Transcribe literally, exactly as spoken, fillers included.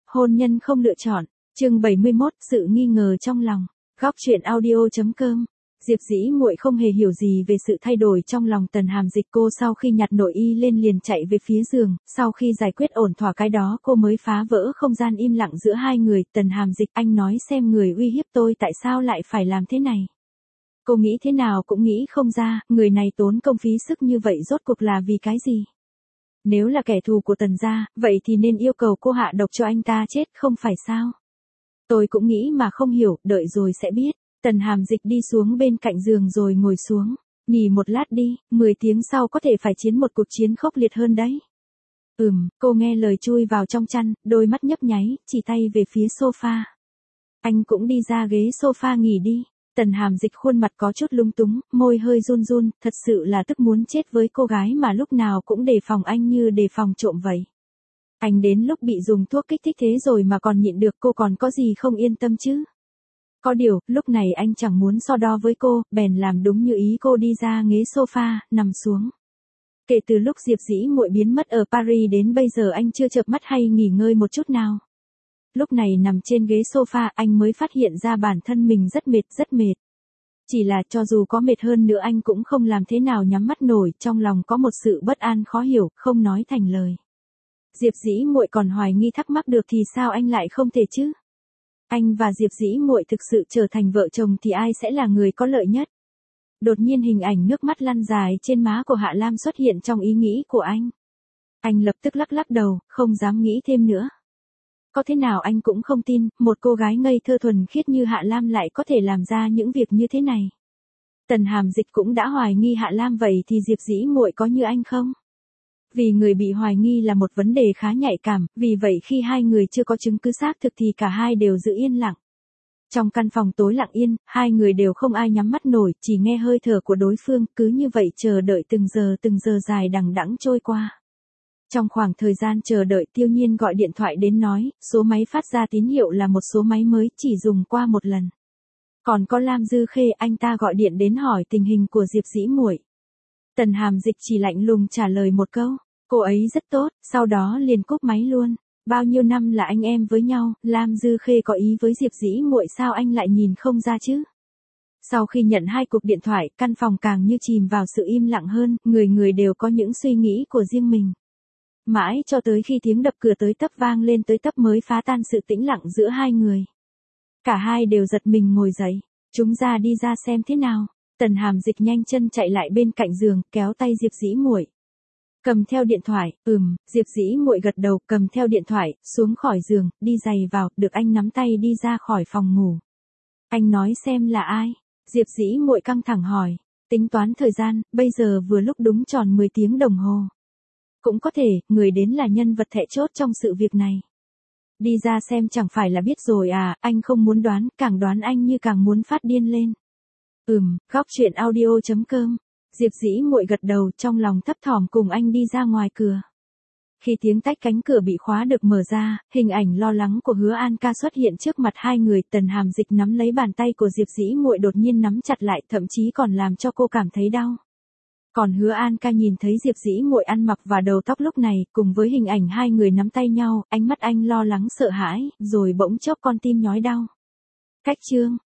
hôn nhân không lựa chọn, chương bảy mươi mốt, sự nghi ngờ trong lòng. Góc truyện audio.com. Diệp Dĩ Muội không hề hiểu gì về sự thay đổi trong lòng Tần Hàm Dịch. Cô sau khi nhặt nội y lên liền chạy về phía giường, sau khi giải quyết ổn thỏa cái đó cô mới phá vỡ không gian im lặng giữa hai người. Tần Hàm Dịch, anh nói xem, người uy hiếp tôi tại sao lại phải làm thế này? Cô nghĩ thế nào cũng nghĩ không ra, người này tốn công phí sức như vậy rốt cuộc là vì cái gì? Nếu là kẻ thù của Tần gia, vậy thì nên yêu cầu cô hạ độc cho anh ta chết không phải sao? Tôi cũng nghĩ mà không hiểu, đợi rồi sẽ biết. Tần Hàm Dịch đi xuống bên cạnh giường rồi ngồi xuống. Nghỉ một lát đi, mười tiếng sau có thể phải chiến một cuộc chiến khốc liệt hơn đấy. Ừm, cô nghe lời chui vào trong chăn, đôi mắt nhấp nháy, chỉ tay về phía sofa. Anh cũng đi ra ghế sofa nghỉ đi. Tần Hàm Dịch khuôn mặt có chút lung túng, môi hơi run run, thật sự là tức muốn chết với cô gái mà lúc nào cũng đề phòng anh như đề phòng trộm vậy. Anh đến lúc bị dùng thuốc kích thích thế rồi mà còn nhịn được, cô còn có gì không yên tâm chứ? Có điều, lúc này anh chẳng muốn so đo với cô, bèn làm đúng như ý cô, đi ra ghế sofa, nằm xuống. Kể từ lúc Diệp Dĩ Muội biến mất ở Paris đến bây giờ anh chưa chợp mắt hay nghỉ ngơi một chút nào. Lúc này nằm trên ghế sofa anh mới phát hiện ra bản thân mình rất mệt, rất mệt. Chỉ là cho dù có mệt hơn nữa anh cũng không làm thế nào nhắm mắt nổi, trong lòng có một sự bất an khó hiểu, không nói thành lời. Diệp Dĩ Muội còn hoài nghi thắc mắc được thì sao anh lại không thể chứ? Anh và Diệp Dĩ Muội thực sự trở thành vợ chồng thì ai sẽ là người có lợi nhất? Đột nhiên hình ảnh nước mắt lăn dài trên má của Hạ Lam xuất hiện trong ý nghĩ của anh. Anh lập tức lắc lắc đầu, không dám nghĩ thêm nữa. Có thế nào anh cũng không tin, một cô gái ngây thơ thuần khiết như Hạ Lam lại có thể làm ra những việc như thế này. Tần Hàm Dịch cũng đã hoài nghi Hạ Lam, vậy thì Diệp Dĩ Muội có như anh không? Vì người bị hoài nghi là một vấn đề khá nhạy cảm, vì vậy khi hai người chưa có chứng cứ xác thực thì cả hai đều giữ yên lặng. Trong căn phòng tối lặng yên, hai người đều không ai nhắm mắt nổi, chỉ nghe hơi thở của đối phương, cứ như vậy chờ đợi từng giờ từng giờ dài đằng đẵng trôi qua. Trong khoảng thời gian chờ đợi, Tiêu Nhiên gọi điện thoại đến nói, số máy phát ra tín hiệu là một số máy mới, chỉ dùng qua một lần. Còn có Lam Dư Khê, anh ta gọi điện đến hỏi tình hình của Diệp Dĩ Muội. Tần Hàm Dịch chỉ lạnh lùng trả lời một câu, cô ấy rất tốt, sau đó liền cúp máy luôn. Bao nhiêu năm là anh em với nhau, Lam Dư Khê có ý với Diệp Dĩ Muội sao anh lại nhìn không ra chứ? Sau khi nhận hai cuộc điện thoại, căn phòng càng như chìm vào sự im lặng hơn, người người đều có những suy nghĩ của riêng mình. Mãi cho tới khi tiếng đập cửa tới tấp vang lên tới tấp mới phá tan sự tĩnh lặng giữa hai người. Cả hai đều giật mình ngồi dậy, chúng ra đi ra xem thế nào. Tần Hàm Dịch nhanh chân chạy lại bên cạnh giường, kéo tay Diệp Dĩ Muội. Cầm theo điện thoại, ừm, Diệp Dĩ Muội gật đầu, cầm theo điện thoại, xuống khỏi giường, đi giày vào, được anh nắm tay đi ra khỏi phòng ngủ. Anh nói xem là ai? Diệp Dĩ Muội căng thẳng hỏi, tính toán thời gian, bây giờ vừa lúc đúng tròn mười tiếng đồng hồ. Cũng có thể, người đến là nhân vật then chốt trong sự việc này. Đi ra xem chẳng phải là biết rồi à, anh không muốn đoán, càng đoán anh như càng muốn phát điên lên. Ừm, góc truyện audio.com. Diệp Dĩ Muội gật đầu, trong lòng thấp thỏm cùng anh đi ra ngoài cửa. Khi tiếng tách cánh cửa bị khóa được mở ra, hình ảnh lo lắng của Hứa An Ca xuất hiện trước mặt hai người. Tần Hàm Dịch nắm lấy bàn tay của Diệp Dĩ Muội đột nhiên nắm chặt lại, thậm chí còn làm cho cô cảm thấy đau. Còn Hứa An Ca nhìn thấy Diệp Dĩ Muội ăn mặc và đầu tóc lúc này, cùng với hình ảnh hai người nắm tay nhau, ánh mắt anh lo lắng sợ hãi, rồi bỗng chốc con tim nhói đau. Cách chương